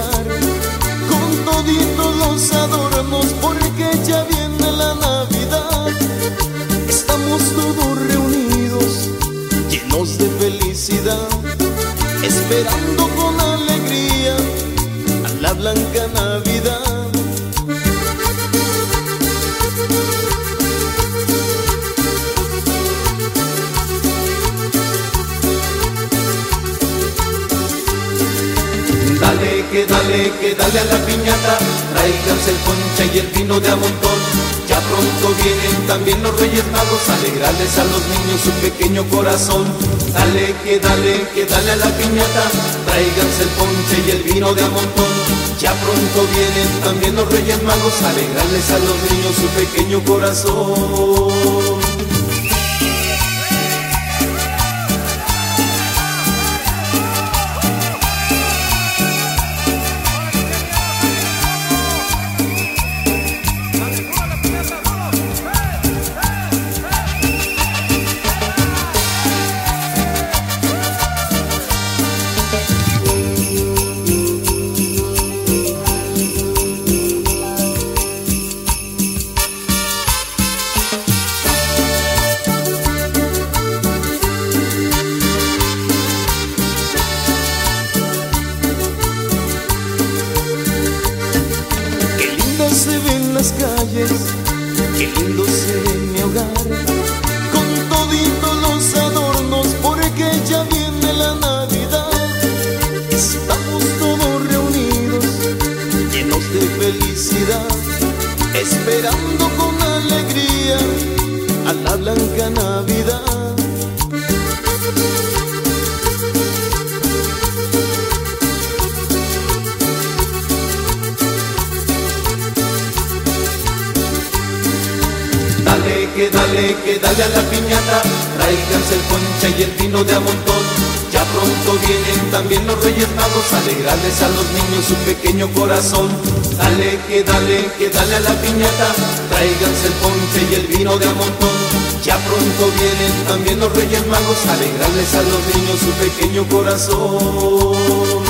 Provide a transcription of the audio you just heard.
hogar, con toditos los adornos, porque ya viene la Navidad. Estamos todos reunidos, llenos de felicidad, esperando con alegría a la blanca Navidad. Que dale a la piñata, tráiganse el ponche y el vino de a montón. Ya pronto vienen también los Reyes Magos a alegrarles a los niños su pequeño corazón. Dale a la piñata, tráiganse el ponche y el vino de a montón. Ya pronto vienen también los Reyes Magos a alegrarles a los niños su pequeño corazón. Se ven las calles, qué lindo se ve mi hogar, con toditos los adornos, porque ya viene la Navidad. Estamos todos reunidos, llenos de felicidad, esperando con alegría a la blanca Navidad. Que dale a la piñata, tráiganse el ponche y el vino de a montón. Ya pronto vienen también los Reyes Magos a alegrarles a los niños su pequeño corazón. Dale a la piñata, tráiganse el ponche y el vino de a montón. Ya pronto vienen también los Reyes Magos a alegrarles a los niños su pequeño corazón.